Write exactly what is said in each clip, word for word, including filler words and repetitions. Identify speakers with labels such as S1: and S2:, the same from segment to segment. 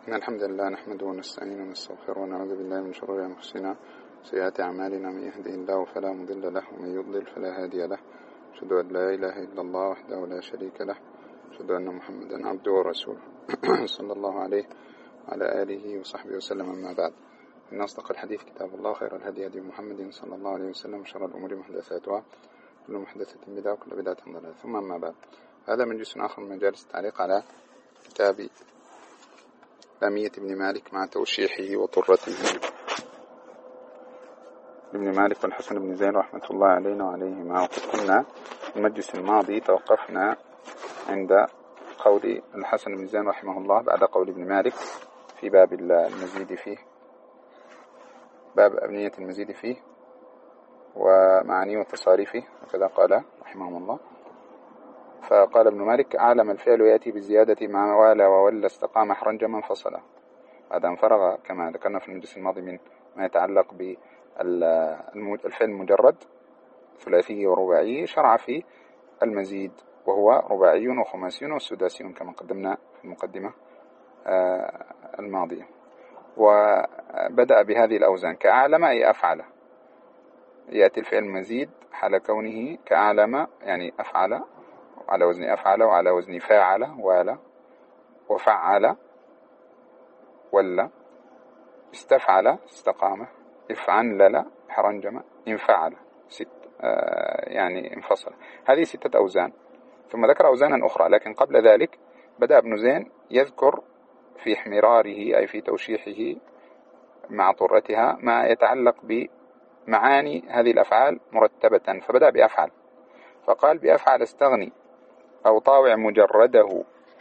S1: إن الحمد لله نحمده ونستعينه ونستغفره ونعوذ بالله من شرور أنفسنا وسيئات أعمالنا. من يهده الله فلا مضل له ومن يضلل فلا هادي له. أشهد أن لا إله إلا الله وحده لا شريك له. أشهد أن محمدا عبده ورسوله صلى الله عليه وعلى آله وصحبه وسلم. أما بعد، إن أصدق الحديث كتاب الله، خير الهدي هدي محمد صلى الله عليه وسلم، وشر الأمور محدثاتها، كل محدثة بدعة وكل بدعة ضلالة. ثم أما بعد، هذا مجلس آخر من مجالس التعليق على كتاب لامية ابن مالك مع توشيحه وطرته ابن مالك والحسن بن زين رحمة الله علينا وعليهما. وقد كنا في المجلس الماضي توقفنا عند قول الحسن بن زين رحمه الله بعد قول ابن مالك في باب المزيد فيه، باب أبنية المزيد فيه ومعانيه وتصاريفه، وكذا قال رحمه الله. فقال ابن مالك: أعلم الفعل يأتي بالزيادة مع والى وولى استقام حرنجما فصلا. بعد أن فرغ كما ذكرنا في المجلس الماضي من ما يتعلق بالفعل المجرد ثلاثي ورباعي، شرع في المزيد وهو رباعي وخماسي وسداسي كما قدمنا في المقدمة الماضية. وبدأ بهذه الأوزان: كأعلم أي أفعل، يأتي الفعل المزيد حال كونه كأعلم يعني أفعل على وزن أفعل، وعلى وزن فاعل ولا، وفعل ولا، استفعل استقام، افعنلل حرنجم، انفعل ست آه يعني انفصل. هذه ستة أوزان. ثم ذكر أوزانا أخرى، لكن قبل ذلك بدأ ابن زين يذكر في حمراره أي في توشيحه مع طرتها ما يتعلق بمعاني هذه الأفعال مرتبة. فبدأ بأفعل، فقال: بأفعل استغني أو طاوع مجرده،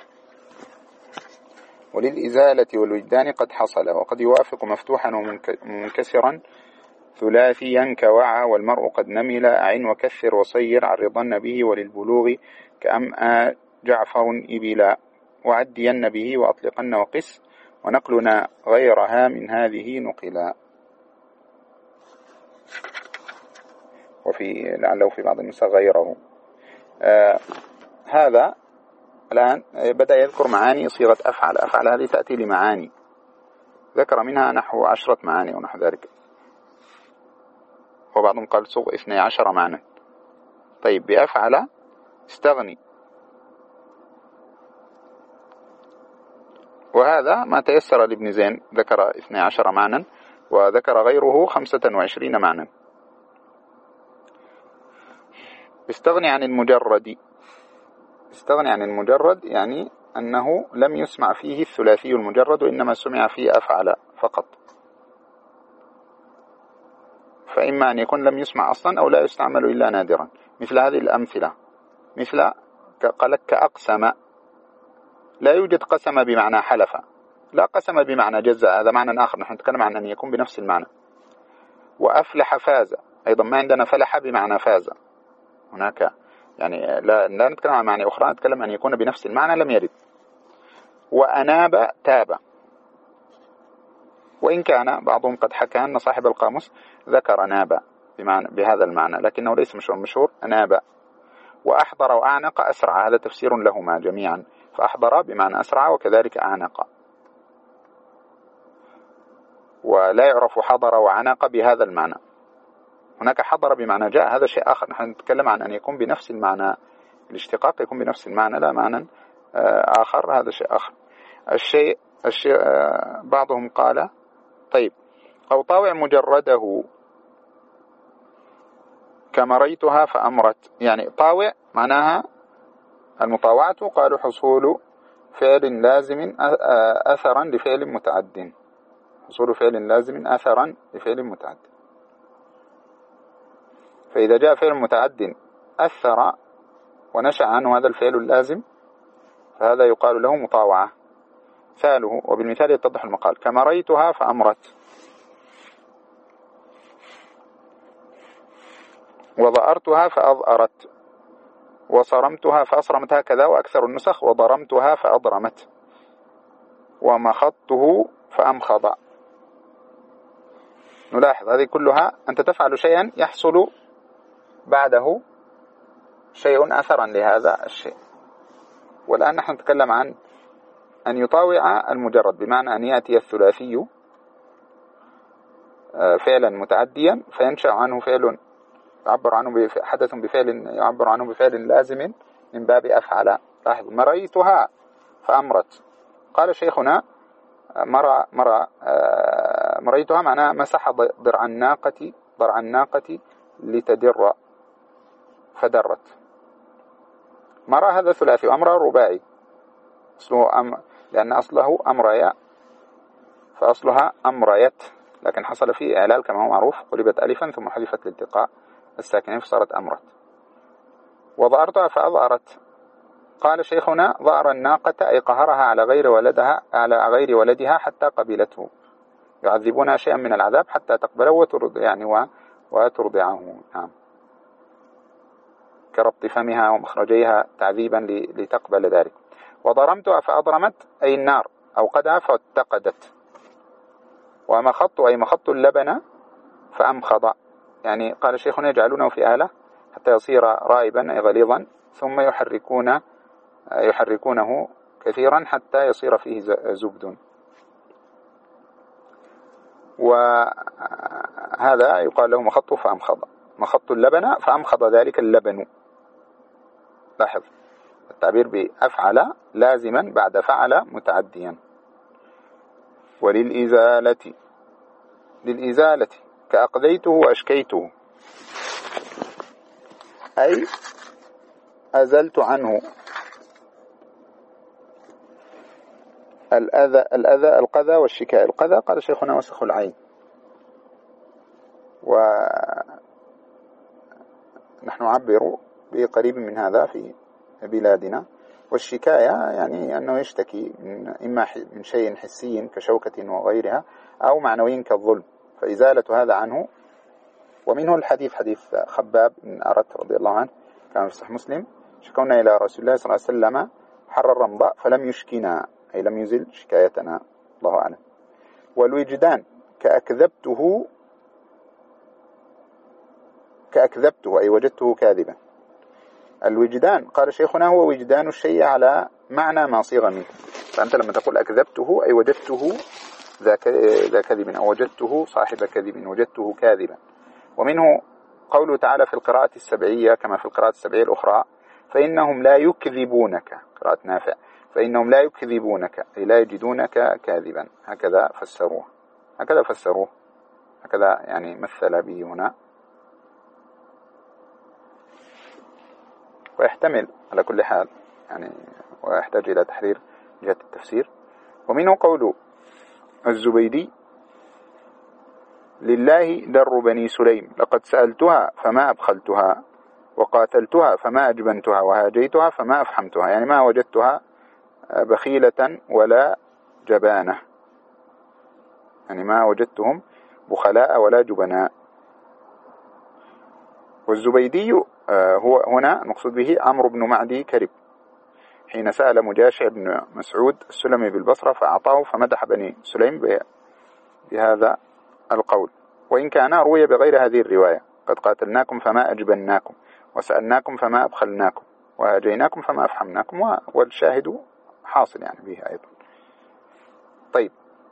S1: وللإزالة والوجدان قد حصل، وقد يوافق مفتوحا ومنكسرا ثلاثيا كوعى، والمرء قد نمل أعن وكثر وصير، عرضن به وللبلوغ كأمأ جعفر إبلا، وعدين به وأطلقن وقس، ونقلنا غيرها من هذه نقلا. وفي لعله في بعض النسخ غيره. آه هذا الآن بدأ يذكر معاني صيغة أفعل. أفعل هذه تأتي لمعاني، ذكر منها نحو عشرة معاني ونحو ذلك، وبعضهم قال صغ اثني عشر معنى. طيب، بأفعل استغني، وهذا ما تيسر لابن زين، ذكر اثني عشر معنى، وذكر غيره خمسة وعشرين معنى. استغني عن المجرد، استغني عن المجرد يعني أنه لم يسمع فيه الثلاثي المجرد، وإنما سمع فيه أفعل فقط. فإما أن يكون لم يسمع أصلا أو لا يستعمل إلا نادرا، مثل هذه الأمثلة، مثل قالك كأقسم، لا يوجد قسم بمعنى حلف، لا قسم بمعنى جزاء، هذا معنى آخر، نحن نتكلم عن أن يكون بنفس المعنى. وأفلح فاز، أيضا ما عندنا فلح بمعنى فاز، هناك يعني لا, لا نتكلم عن معنى أخرى، نتكلم أن يكون بنفس المعنى، لم يرد. وأناب تاب، وإن كان بعضهم قد حكى أن صاحب القاموس ذكر ناب بمعنى بهذا المعنى، لكنه ليس مشهور، مشهور أناب. وأحضر وأعنق أسرع، هذا تفسير لهما جميعا، فأحضر بمعنى أسرع، وكذلك أعنق. ولا يعرف حضر وعنق بهذا المعنى، هناك حضر بمعنى جاء، هذا شيء آخر. نحن نتكلم عن أن يكون بنفس المعنى، الاشتقاق يكون بنفس المعنى لا معنى آخر، هذا شيء آخر. الشيء, الشيء بعضهم قال: طيب، أو طاوع مجرده كمريتها فأمرت، يعني طاوع معناها المطاوعة، قالوا حصول فعل لازم أثرا لفعل متعد، حصول فعل لازم أثرا لفعل متعد. فإذا جاء فعل متعد أثر ونشأ عنه هذا الفعل اللازم، فهذا يقال له مطاوعة. ثاله، وبالمثال يتضح المقال: كمريتها فأمرت، وضأرتها فأضأرت، وصرمتها فأصرمت، هكذا وأكثر النسخ: وضرمتها فأضرمت، ومخضته فأمخض. نلاحظ هذه كلها أنت تفعل شيئا يحصل بعده شيء أثرا لهذا الشيء. والآن نحن نتكلم عن أن يطاوع المجرد، بمعنى أن يأتي الثلاثي فعلا متعديا فينشأ عنه فعل يعبر عنه حدث بفعل يعبر عنه بفعل لازم من باب أفعل. لاحظ مريتها فأمرت. قال شيخنا مرى مرى مريتها معناها مسح ضرع الناقة ضرع الناقة لتدر فدرت. مرى هذا ثلاثي، وأمر رباعي أصله أم لأن أصله أمريا فأصلها أمريت، لكن حصل فيه إعلال كما هو معروف، قلبت ألفا ثم حذفت لالتقاء الساكنين فصارت أمرت. وضأرتها فأضأرت. قال شيخنا ضأر الناقة أي قهرها على غير ولدها على غير ولدها حتى قبلته، يعذبونها شيئا من العذاب حتى تقبله وترض يعني وترضعه. نعم، كربط فمها ومخرجيها تعذيبا لتقبل ذلك. وضرمتها فأضرمت أي النار أوقدها فاتقدت. ومخط أي مخط اللبن فأمخض، يعني قال شيخنا يجعلونه في آلة حتى يصير رائبا أي غليظا ثم يحركون يحركونه كثيرا حتى يصير فيه زبد. وهذا يقال له مخط فأمخض، مخط اللبن فأمخض ذلك اللبن. لاحظ التعبير بأفعل لازما بعد فعل متعديا. وللإزالة للإزالة كأقذيته وأشكيته أي أزلت عنه الأذى الأذى القذى والشكاء. القذى قال شيخنا وسخ العين، ونحن نعبر بقريب من هذا في بلادنا. والشكاية يعني أنه يشتكي من إما من شيء حسي كشوكة وغيرها أو معنوي كالظلم، فإزالة هذا عنه. ومنه الحديث حديث خباب بن أرت رضي الله عنه كان في صحيح مسلم: شكونا إلى رسول الله صلى الله عليه وسلم حر الرمضاء فلم يشكنا أي لم يزل شكايتنا، الله أعلم. والوجدان كأكذبته كأكذبته أي وجدته كاذبا. الوجدان قال شيخنا هو وجدان الشيء على معنى ما صيغ منه، فأنت لما تقول أكذبته أي وجدته ذا كذب أو وجدته صاحب كذب، وجدته كاذبا. ومنه قوله تعالى في القراءة السبعية كما في القراءة السبعية الأخرى: فإنهم لا يكذبونك، قراءة نافع: فإنهم لا يكذبونك أي لا يجدونك كاذبا. هكذا فسروه هكذا فسروه هكذا يعني مثل به هنا، ويحتمل على كل حال يعني ويحتاج إلى تحرير جهة التفسير. ومنه قول الزبيدي: لله در بني سليم لقد سألتها فما أبخلتها وقاتلتها فما أجبنتها وهاجيتها فما أفحمتها، يعني ما وجدتها بخيلة ولا جبانة، يعني ما وجدتهم بخلاء ولا جبناء. والزبيدي هو هنا نقصد به عمرو بن معدي كرب، حين سأل مجاشع بن مسعود السلمي بالبصرة فأعطاه فمدح بني سليم بهذا القول، وإن كان روي بغير هذه الرواية: قد قاتلناكم فما أجبناكم وسألناكم فما أبخلناكم وهاجيناكم فما أفحمناكم، والشاهد حاصل يعني به أيضا. طيب،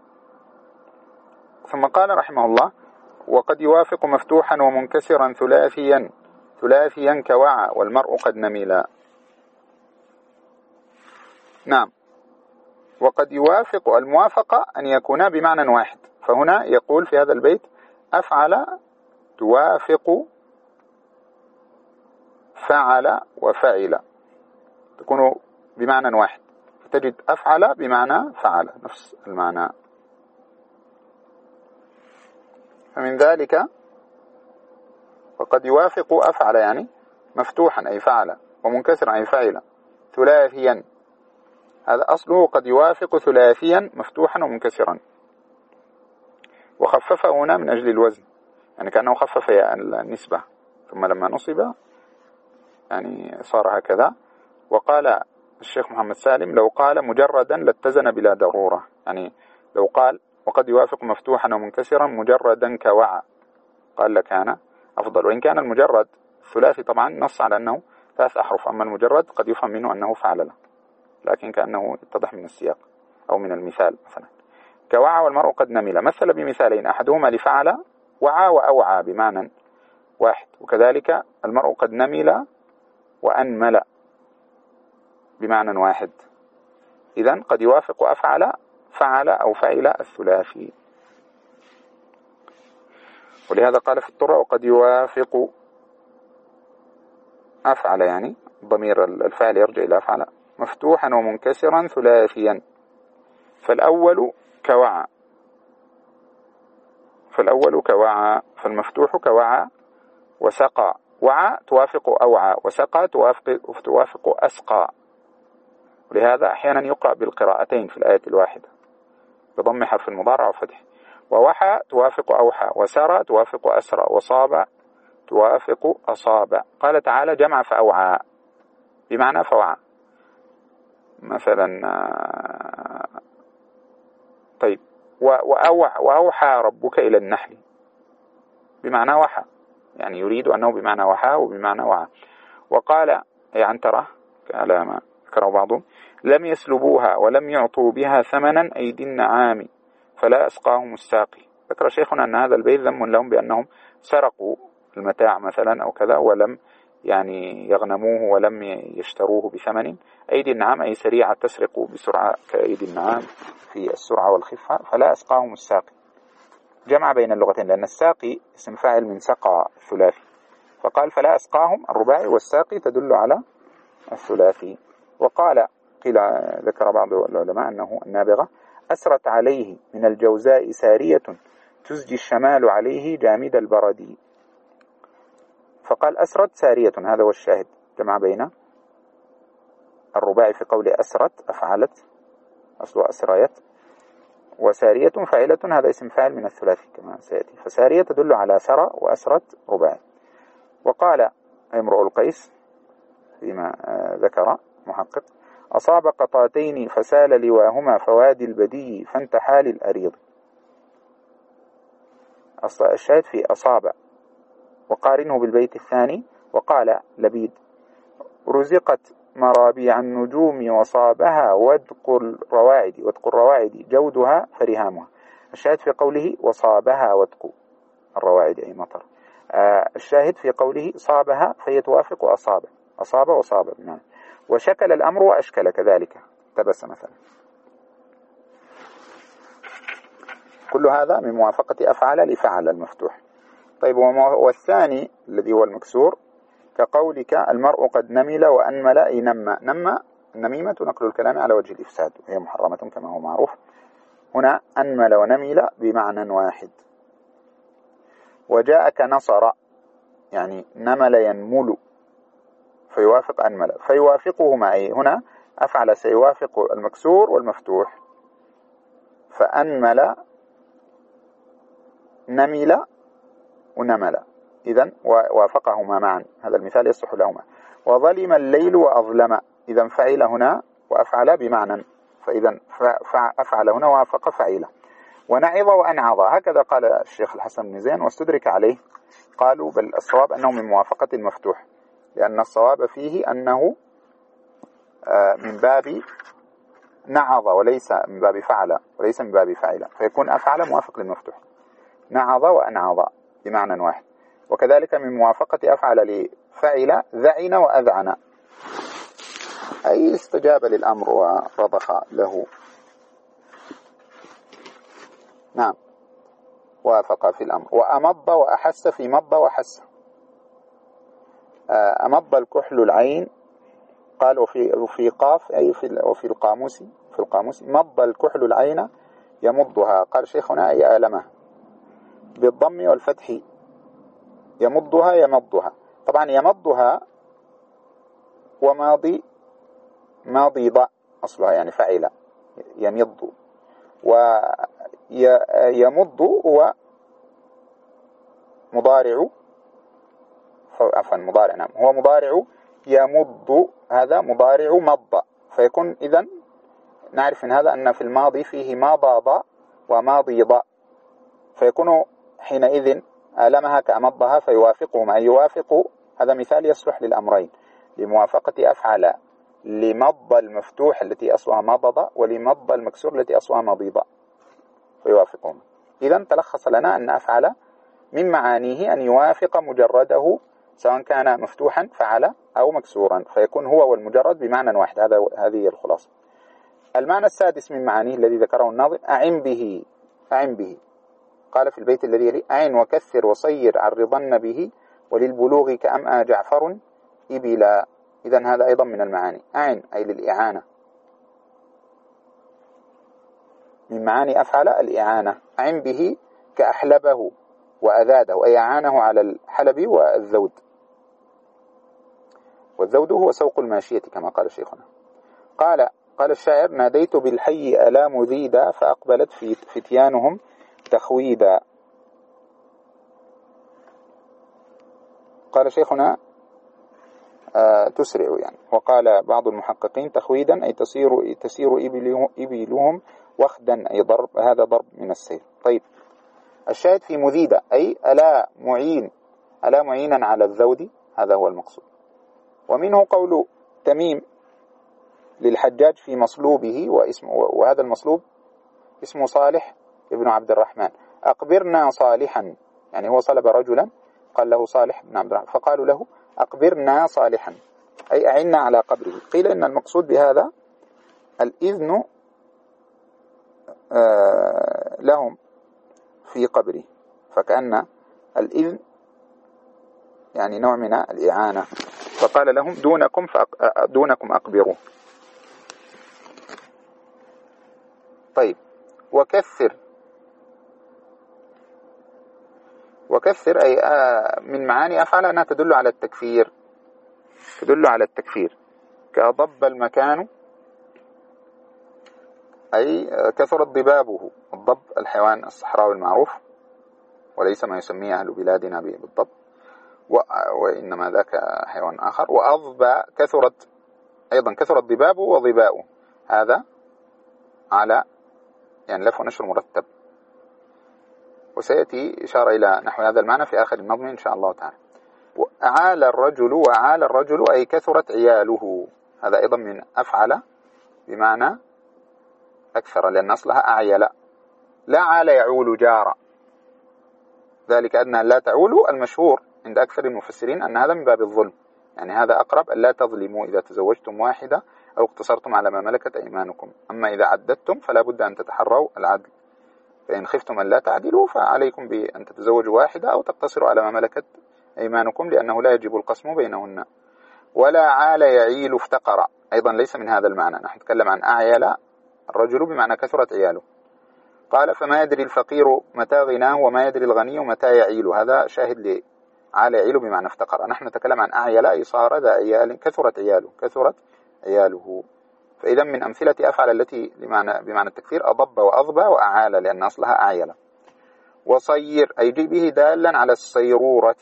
S1: ثم قال رحمه الله: وقد يوافق مفتوحا ومنكسرا ثلاثيا ثلاثيا كوعى والمرء قد نميلا. نعم، وقد يوافق، الموافقة أن يكونا بمعنى واحد، فهنا يقول في هذا البيت: أفعل توافق فعل وفعل، تكون بمعنى واحد، فتجد أفعل بمعنى فعل نفس المعنى. فمن ذلك وقد يوافق أفعل يعني مفتوحا أي فعل، ومنكسرا أي فعل، ثلاثيا هذا أصله قد يوافق ثلاثيا مفتوحا ومنكسرا، وخففه هنا من أجل الوزن، يعني كأنه خفف النسبة ثم لما نصب يعني صار هكذا. وقال الشيخ محمد سالم: لو قال مجردا لاتزن بلا ضرورة، يعني لو قال وقد يوافق مفتوحا ومنكسرا مجردا كوعى قال لكان أفضل. وإن كان المجرد الثلاثي طبعا نص على أنه ثلاث أحرف، أما المجرد قد يفهم منه أنه فعل له، لكن كأنه اتضح من السياق. أو من المثال مثلا كوعى والمرء قد نمل، مثل بمثالين أحدهما لفعل وعى وأوعى بمعنى واحد، وكذلك المرء قد نمل وأنمل بمعنى واحد. إذن قد يوافق أفعل فعل أو فعل الثلاثي، ولهذا قال في الطرة وقد يوافق أفعل، يعني ضمير الفعل يرجع إلى أفعل مفتوحا ومنكسرا ثلاثيا. فالأول كوعى، فالأول كوعى، فالمفتوح كوعى وسقى. وعى توافق أوعى، وسقى توافق, توافق أسقى. ولهذا أحيانا يقرأ بالقراءتين في الآية الواحدة بضم حرف المضارع وفتح. ووحى توافق أوحى، وسرى توافق أسرى، وصاب توافق أصاب. قال تعالى جمع فأوعى بمعنى فوعى مثلا. طيب وأوحى ربك إلى النحل بمعنى وحى، يعني يريد أنه بمعنى وحى وبمعنى وعى. وقال أي عنترة كلام ذكره بعضهم لم يسلبوها ولم يعطوا بها ثمنا أيدي النعام فلا أسقاهم الساقي. ذكر شيخنا أن هذا البيت ذم لهم بأنهم سرقوا المتاع مثلا أو كذا ولم يعني يغنموه ولم يشتروه بثمن. أيدي النعام أي سريعة تسرق بسرعة كأيدي النعام في السرعة والخفة. فلا أسقاهم الساقي جمع بين اللغتين، لأن الساقي اسم فاعل من سقى الثلاثي، فقال فلا أسقاهم الرباعي، والساقي تدل على الثلاثي. وقال قيل ذكر بعض العلماء أنه النابغة أسرت عليه من الجوزاء سارية تزجي الشمال عليه جامد البردي، فقال أسرت سارية، هذا هو الشاهد، جمع بين الرباعي في قول أسرت أفعلت أصله أسريت، وسارية فاعلة هذا اسم فاعل من الثلاثي كما سيأتي. فسارية تدل على سرى وأسرت رباعي. وقال امرؤ القيس فيما ذكر محقق أصاب قطاتين فسال لواهما فوادي البدي فانتحى للأريض. الشاهد في أصاب. وقارنه بالبيت الثاني وقال لبيد رزقت مرابيع النجوم وصابها ودق الرواعد، ودق الرواعد جودها فرهامها. الشاهد في قوله وصابها ودق الرواعد أي مطر. آه الشاهد في قوله صابها فهي توافق أصاب، أصاب وصاب بمعنى. وشكل الأمر وأشكل كذلك تبس مثلا. كل هذا من موافقة أفعل لفعل المفتوح. طيب والثاني الذي هو المكسور كقولك المرء قد نمل وأنمل أي نمى. نمى النميمة نقل الكلام على وجه الإفساد وهي محرمة كما هو معروف. هنا أنمل ونمل بمعنى واحد. وجاءك نصر يعني نمل ينمل فيوافق أنمل، فيوافقهما أي هنا أفعل سيوافق المكسور والمفتوح. فأنمل نمل ونمل، إذن وافقهما معا، هذا المثال يصح لهما. وظلم الليل وأظلم، إذن فعل هنا وأفعل بمعنى، فإذن أفعل هنا وافق فعيله. ونعظ وأنعظ هكذا قال الشيخ الحسن بن زين، واستدرك عليه قالوا بل الصواب أنه من موافقة المفتوح، لأن الصواب فيه أنه من باب نعظ وليس من باب فعل وليس من باب فعل، فيكون أفعل موافق للمفتوح. نعظ وأنعظ بمعنى واحد. وكذلك من موافقة أفعل لفعل ذعن وأذعن أي استجاب للأمر ورضخ له. نعم وافق في الأمر. وأمض وأحس في مض وحس. أمض الكحل العين قال وفي, وفي قاف أي في وفي القاموس في القاموس مض الكحل العين يمضها، قال شيخنا أي آلمه بالضم والفتح، يمضها يمضها. طبعا يمضها وماضي ماضي ضاء أصلها يعني فعل يمض، ويمض هو مضارع عفوا مضارع نعم هو مضارع يمض، هذا مضارع مض، فيكون إذن نعرف من هذا أن في الماضي فيه ما ضاض وماضي ضاء، فيكون حينئذ آلمها كأمضها فيوافقهما أي يوافق. هذا مثال يصلح للأمرين، لموافقة أفعل لمض المفتوح التي أصلها مضض ولمض المكسور التي أصلها مضيض فيوافقون. إذن تلخص لنا أن أفعل من معانيه أن يوافق مجرده سواء كان مفتوحا فعل أو مكسورا، فيكون هو والمجرد بمعنى واحد. هذا هذه الخلاصة. المعنى السادس من معانيه الذي ذكره الناظم: أعن به. أعن به قال في البيت الذي يلي: أعن وكثر وصير عرضن به وللبلوغ كأمأى جعفر إبلا. إذن هذا أيضا من المعاني. أعن أي للإعانة، من معاني أفعل الإعانة. أعن به كأحلبه وأذاده، أي أعانه على الحلب والذود. والذود هو سوق الماشية كما قال شيخنا. قال قال الشاعر: ناديت بالحي ألا مذيدا فأقبلت في فتيانهم تخويدا. قال شيخنا: آه تسرع يعني. وقال بعض المحققين: تخويدا أي تسير تسير إبلهم وخدا، أي ضرب، هذا ضرب من السير. طيب، الشاهد في مذيدة أي ألا معين، ألا معينا على الذود، هذا هو المقصود. ومنه قول تميم للحجاج في مصلوبه، واسم وهذا المصلوب اسمه صالح ابن عبد الرحمن: أقبرنا صالحا، يعني هو صلب رجلا قال له صالح بن عبد الرحمن، فقالوا له: أقبرنا صالحا أي أعنا على قبره. قيل إن المقصود بهذا الإذن آه لهم في قبره، فكأن الإذن يعني نوع من الإعانة، فقال لهم: دونكم فأق... دونكم أقبروا. طيب، وكثر. وكثر أي آه من معاني أفعل أنها تدل على التكفير، تدل على التكفير. كضب المكان أي كثرت ضبابه. الضب الحيوان الصحراوي المعروف، وليس ما يسميه أهل بلادنا بالضب، وإنما ذاك حيوان آخر. وأضبى كثرت أيضا، كثرت ضبابه وضباؤه، هذا على يعني لف ونشر مرتب، وسيأتي إشارة إلى نحو هذا المعنى في آخر النظم إن شاء الله تعالى. وأعال الرجل، وأعال الرجل أي كثرت عياله، هذا أيضا من أفعل بمعنى أكثر، لأن أصلها أعيل. لا عال يعول جارا، ذلك أدنى لا تعولوا، المشهور عند أكثر المفسرين أن هذا من باب الظلم، يعني هذا أقرب أن لا تظلموا إذا تزوجتم واحدة أو اقتصرتم على ما ملكت أيمانكم. أما إذا عددتم فلا بد أن تتحروا العدل، فإن خفتم أن لا تعدلوا فعليكم بأن تتزوجوا واحدة أو تقتصروا على ما ملكت أيمانكم، لأنه لا يجب القسم بينهن. ولا عال يعيل افتقر، أيضا ليس من هذا المعنى، نحن نتكلم عن أعيل الرجل بمعنى كثرت عياله. قال: فما يدري الفقير متى غناه وما يدري الغني متى يعيل، هذا شاهد لعال يعيل بمعنى افتقر. نحن نتكلم عن أعيل أي صار ذا عيال، كثرت عياله، كثرت عياله. فإذا من أمثلة أفعل التي بمعنى, بمعنى التكثير أضب وأضبى وأعال، لأن أصلها أعيل. وصير أي جي به دالا على الصيرورة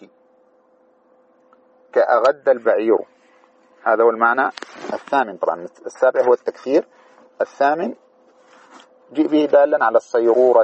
S1: كأغد البعير، هذا هو المعنى الثامن. طبعا السابع هو التكثير، الثامن جي به دالا على الصيرورة.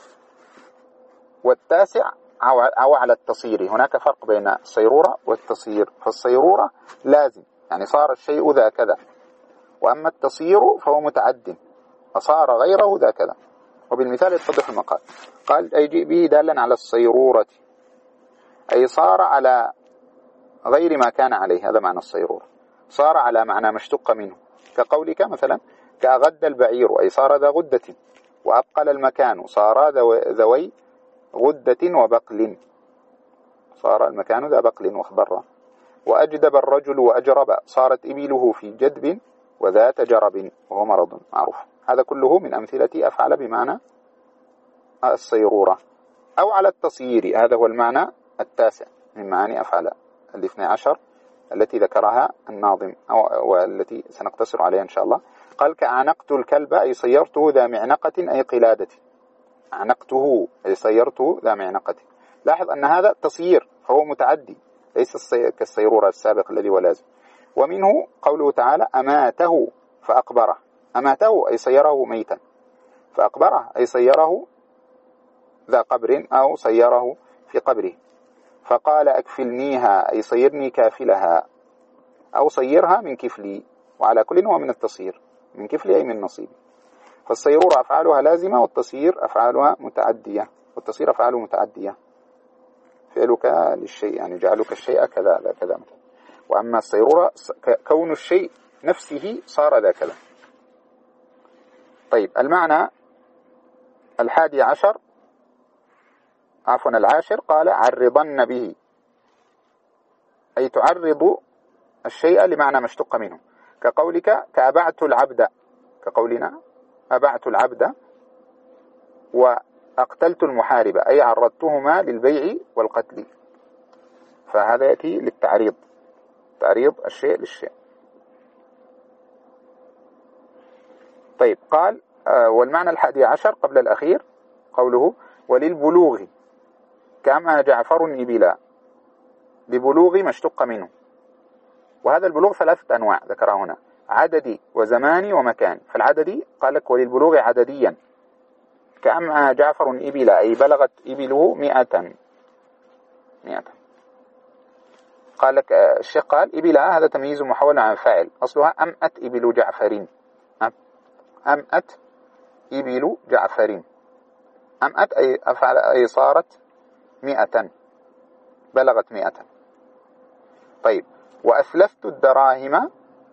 S1: والتاسع أو على التصير. هناك فرق بين الصيرورة والتصير، فالصيرورة لازم يعني صار الشيء ذا كذا، وأما التصير فهو متعد، فصار غيره ذا كذا. وبالمثال يتضح المقال. قال: أي جئ به دالا على الصيرورة أي صار على غير ما كان عليه، هذا معنى الصيرورة، صار على معنى مشتق منه. كقولك مثلا: كأغد البعير أي صار ذا غدة، وأبقل المكان صار ذوي غدة وبقل، صار المكان ذا بقل واخضر. وأجدب الرجل وأجرب صارت إبله في جدب وذات جرب وهو مرض معروف. هذا كله من أمثلة أفعل بمعنى الصيرورة أو على التصيير، هذا هو المعنى التاسع من معاني أفعل الاثنى عشر التي ذكرها الناظم والتي سنقتصر عليها إن شاء الله. قال: كأعنقت الكلب أي صيرته ذا معنقة أي قلادة، أعنقته أي صيرته ذا معنقة. لاحظ أن هذا تصيير فهو متعدي، ليس كالصيرورة السابق الذي هو لازم. ومنه قوله تعالى: أماته فأقبره، أماته أي صيره ميتا، فأقبره أي صيره ذا قبر أو صيره في قبره. فقال: أكفلنيها أي صيرني كافلها أو صيرها من كفلي، وعلى كل هو من التصهير، من كفل أي من نصيب. فالصيرورة أفعالها لازمة، والتصهير أفعالها متعدية، والتصهير أفعاله متعدية. فعلك للشيء يعني جعلك الشيء كذا لا كذا مثلا. وأما الصيرورة كون الشيء نفسه صار ذا كذا. طيب المعنى الحادي عشر عفوا العاشر قال عرضن به، أي تعرض الشيء لمعنى ما اشتق منه، كقولك كأبعت العبد، كقولنا أبعت العبد وأقتلت المحارب، أي عرضتهما للبيع والقتل. فهذا يأتي للتعريض، تعريض الشيء للشيء. طيب قال والمعنى الحادي عشر قبل الأخير قوله وللبلوغ كما جعفر إبلا، لبلوغ ما اشتق منه. وهذا البلوغ ثلاثة أنواع ذكرها هنا، عددي وزماني ومكاني. فالعددي قال لك وللبلوغ عدديا كأما جعفر إبلا، أي بلغت إبله مئة مئة. قال لك الشيخ قال إبلا هذا تمييز محول عن فاعل، أصلها أمأت إبل جعفر، أمأت إبل جعفر، أمأت أي, أفعل أي صارت مئة، بلغت مئة. طيب وأثلثت الدراهم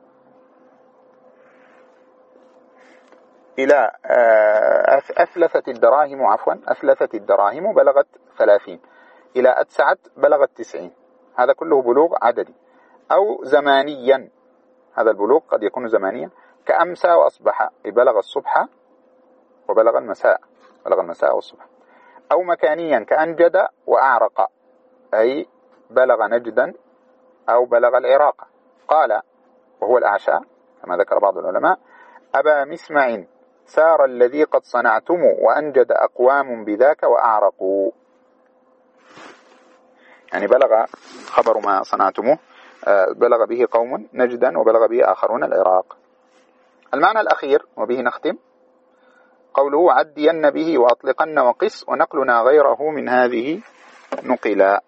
S1: إلى أثلثت الدراهم عفوا أثلثت الدراهم بلغت ثلاثين، إلى أتسعت بلغت تسعين. هذا كله بلوغ عددي. أو زمانيا، هذا البلوغ قد يكون زمانيا، كأمسى وأصبح، بلغ الصبح وبلغ المساء، بلغ المساء والصبح. أو مكانيا كأنجد وأعرق، أي بلغ نجدا أو بلغ العراق. قال وهو الأعشى كما ذكر بعض العلماء أبا مسمع سار الذي قد صنعتم وأنجد أقوام بذاك وأعرقوا، يعني بلغ خبر ما صنعتموه، بلغ به قوم نجدا وبلغ به آخرون العراق. المعنى الأخير وبه نختم قوله عدين به وأطلقن وقس ونقلنا غيره من هذه نقلا.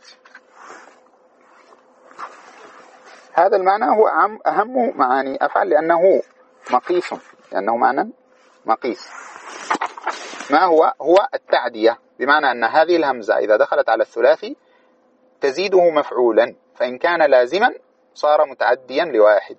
S1: هذا المعنى هو أهم معاني أفعل لأنه مقيس، لأنه معنى مقيس. ما هو؟ هو التعدية، بمعنى أن هذه الهمزة إذا دخلت على الثلاثي تزيده مفعولا، فإن كان لازما صار متعديا لواحد.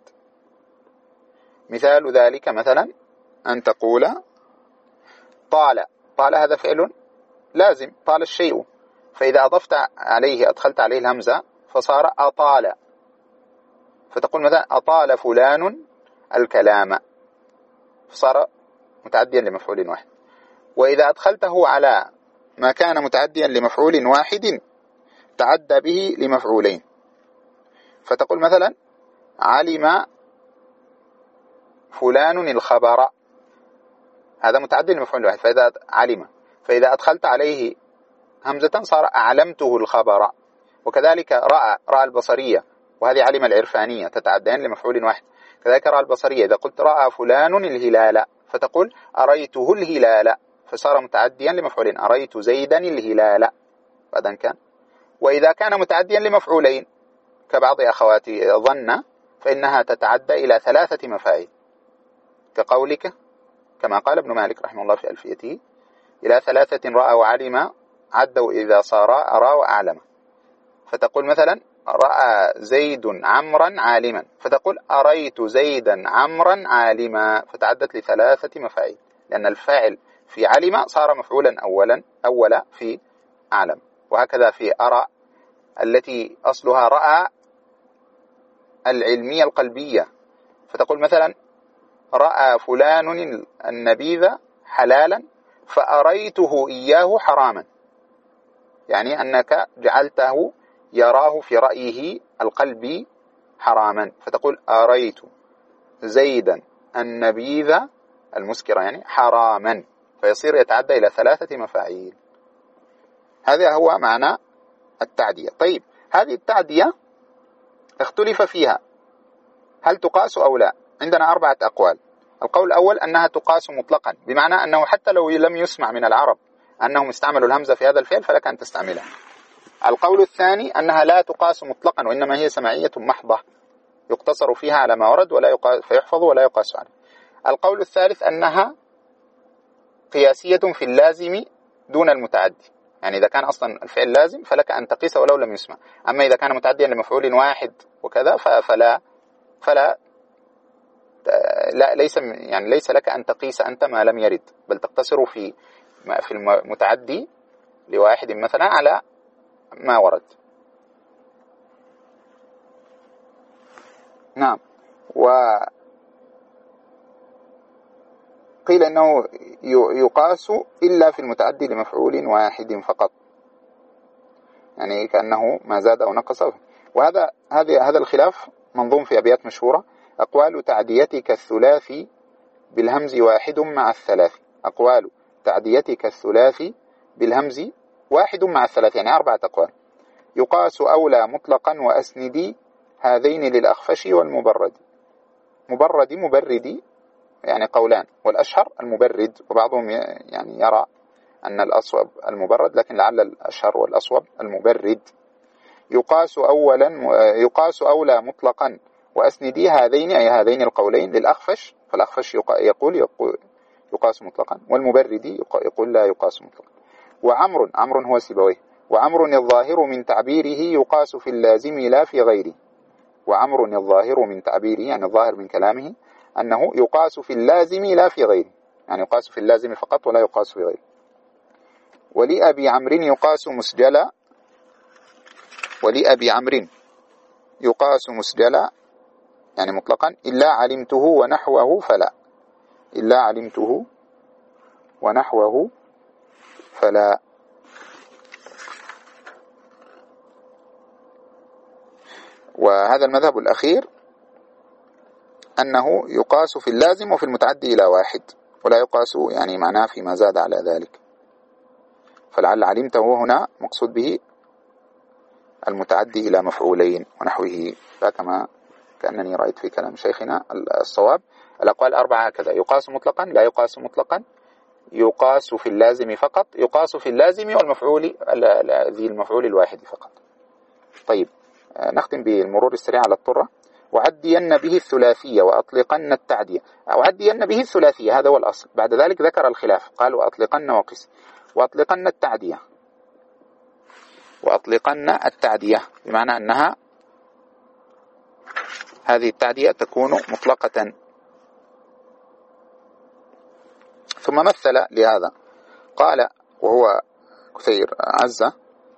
S1: مثال ذلك مثلا أن تقول طال، طال هذا فعل لازم، طال الشيء، فإذا أضفت عليه أدخلت عليه الهمزة فصار أطال، فتقول مثلا أطال فلان الكلام، فصار متعديا لمفعول واحد. وإذا أدخلته على ما كان متعديا لمفعول واحد تعدى به لمفعولين، فتقول مثلا علم فلان الخبر، هذا متعدي لمفعول واحد، فإذا علم، فإذا أدخلت عليه همزة صار أعلمته الخبر. وكذلك رأى، رأى البصرية، وهذه علم العرفانية تتعديان لمفعول واحد. كذلك رأى البصرية، إذا قلت رأى فلان الهلال فتقول أريته الهلال، فصار متعديا لمفعولين، أريت زيدا الهلال بعد أن كان. وإذا كان متعديا لمفعولين كبعض أخواتي ظن، فإنها تتعدى إلى ثلاثة مفاعيل، كقولك كما قال ابن مالك رحمه الله في ألفيته إلى ثلاثة رأى وعلم عدوا إذا صار أرى وأعلم. فتقول مثلا رأى زيد عمرا عالما، فتقول أريت زيدا عمرا عالما، فتعدت لثلاثة مفاعيل، لأن الفاعل في علم صار مفعولا أولا أولا في أعلم. وهكذا في أرى التي أصلها رأى العلمية القلبية، فتقول مثلا رأى فلان النبيذ حلالا فأريته إياه حراما، يعني أنك جعلته يراه في رأيه القلبي حراما، فتقول أريت زيدا النبيذ المسكر يعني حراما، فيصير يتعدى إلى ثلاثة مفاعيل. هذا هو معنى التعدية. طيب هذه التعدية اختلف فيها هل تقاس أو لا، عندنا أربعة أقوال. القول الأول أنها تقاس مطلقا، بمعنى أنه حتى لو لم يسمع من العرب أنهم استعملوا الهمزة في هذا الفعل فلك أن تستعملها. القول الثاني أنها لا تقاس مطلقا، وإنما هي سماعية محضة، يقتصر فيها على ما ورد ولا يقاس فيحفظ ولا يقاس عليه. القول الثالث أنها قياسية في اللازم دون المتعدي، يعني إذا كان أصلا الفعل لازم فلك أن تقيس ولو لم يسمع، أما إذا كان متعديا لمفعول واحد وكذا فلا فلا لا ليس يعني ليس لك أن تقيس أنت ما لم يرد، بل تقتصر في في المتعدي لواحد مثلا على ما ورد. نعم. وقيل إنه يقاس إلا في المتعدي لمفعول واحد فقط، يعني كأنه ما زاد أو نقص. وهذا هذا هذا الخلاف منظوم في أبيات مشهورة: أقوال تعديتك الثلاثي بالهمز واحد مع الثلاث. أقوال تعديتك الثلاثي بالهمز واحد مع الثلاث، يعني أربعة أقوال. يقاس أولى مطلقا وأسندي هذين للأخفش والمبرد. مبرد مبردي يعني قولان، والأشهر المبرد، وبعضهم يعني يرى أن الأصوب المبرد، لكن لعل الأشهر والأصوب المبرد. يقاس أولا يقاس أولى مطلقا وأسندي هذين أي هذين القولين للأخفش، فالأخفش يقول يقاس مطلقا، والمبردي يقول لا يقاس مطلقا. وعمر عمر هو سيبويه وعمر الظاهر من تعبيره يقاس في اللازم لا في غيره. وعمر الظاهر من تعبيره يعني الظاهر من كلامه أنه يقاس في اللازم لا في غيره، يعني يقاس في اللازم فقط ولا يقاس في غيره. ولأبي عمرو يقاس مسجلا ولأبي عمرو يقاس مسجلا يعني مطلقا إلا علمته ونحوه فلا. إلا علمته ونحوه فلا. وهذا المذهب الأخير أنه يقاس في اللازم وفي المتعدي إلى واحد، ولا يقاس يعني معناه فيما زاد على ذلك. فلعل علمته هنا مقصود به المتعدي إلى مفعولين ونحوه، كما كأنني رأيت في كلام شيخنا الصواب. الأقوال أربعة هكذا: يقاس مطلقا، لا يقاس مطلقا، يقاس في اللازم فقط، يقاس في اللازم والمفعول ذي المفعول الواحد فقط. طيب نختم بالمرور السريع على الطرة. وعدين به الثلاثية وأطلقن التعدية. وعدين به الثلاثية هذا هو الأصل، بعد ذلك ذكر الخلاف قال وأطلقن وقس. وأطلقن التعدية وأطلقن التعدية بمعنى أنها هذه التعدية تكون مطلقة. ثم مثل لهذا قال وهو كثير عزة: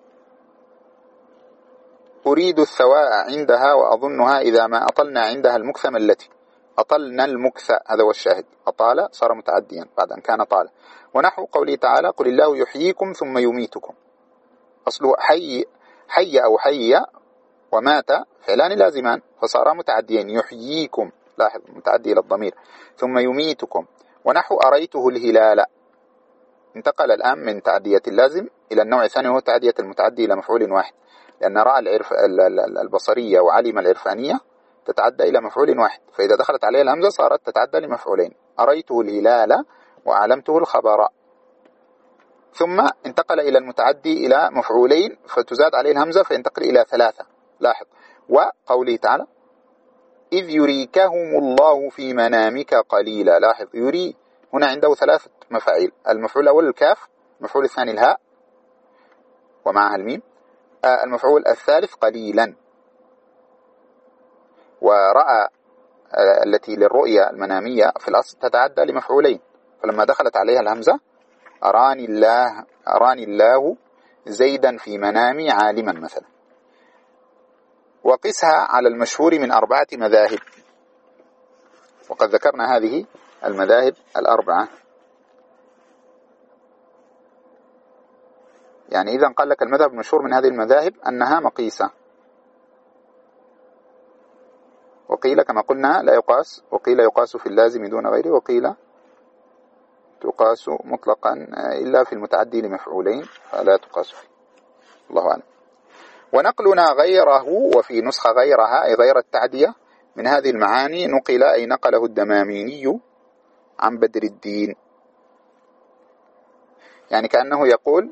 S1: أريد الثواء عندها وأظنها إذا ما أطلنا عندها المكثم التي. أطلنا المكث هذا هو الشاهد، أطال صار متعديا بعد أن كان طال. ونحو قوله تعالى: قل الله يحييكم ثم يميتكم. أصله حي حي أو حي ومات فعلان لازمان فصار متعديين. يحييكم لاحظ متعدي إلى الضمير. ثم يميتكم. ونحو أريته الهلال. انتقل الآن من تعدية اللازم إلى النوع الثاني وهو تعدية المتعدي إلى مفعول واحد، لأن رأى العرف البصرية وعلم العرفانية تتعدى إلى مفعول واحد، فإذا دخلت عليه الهمزة صارت تتعدى لمفعولين: أريته الهلال وأعلمته الخبر. ثم انتقل إلى المتعدي إلى مفعولين فتزاد عليه الهمزة فينتقل إلى ثلاثة. لاحظ: وقوله تعالى: إذ يريكهم الله في منامك قليلا. لاحظ يري هنا عنده ثلاثة مفاعيل: المفعول الأول الكاف، المفعول الثاني الهاء ومعها الميم، المفعول الثالث قليلا. ورأى التي للرؤية المنامية في الأصل تتعدى لمفعولين، فلما دخلت عليها الهمزة أراني الله أراني الله زيدا في منامي عالما مثلا. وقسها على المشهور من أربعة مذاهب، وقد ذكرنا هذه المذاهب الأربعة. يعني إذا قال لك المذهب المشهور من هذه المذاهب أنها مقيسة، وقيل كما قلنا لا يقاس، وقيل يقاس في اللازم دون غيره، وقيل تقاس مطلقا إلا في المتعدي لمفعولين فلا تقاس فيه. الله أعلم. ونقلنا غيره وفي نسخة غيرها أي غير التعدية من هذه المعاني نقل أي نقله الدماميني عن بدر الدين. يعني كأنه يقول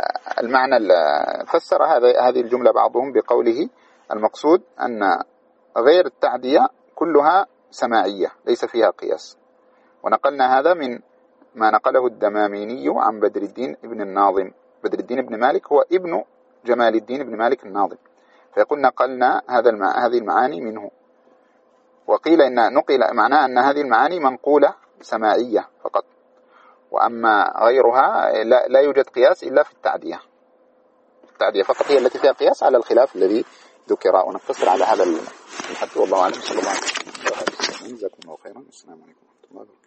S1: المعنى فسر هذه الجملة بعضهم بقوله المقصود أن غير التعدية كلها سماعية ليس فيها قياس. ونقلنا هذا من ما نقله الدماميني عن بدر الدين ابن الناظم. بدر الدين ابن مالك هو ابن جمال الدين ابن مالك الناظم، فيقول نقلنا هذا المع... هذه المعاني منه. وقيل إن نقل معناه أن هذه المعاني منقولة سماعية فقط، وأما غيرها لا, لا يوجد قياس إلا في التعدية. التعدية فقط هي التي فيها قياس على الخلاف الذي ذكر. ونقتصر على هذا الحد والله أعلم. صلى الله عليه وسلم. جزاكم الله خيرا. السلام عليكم ورحمة الله وبركاته.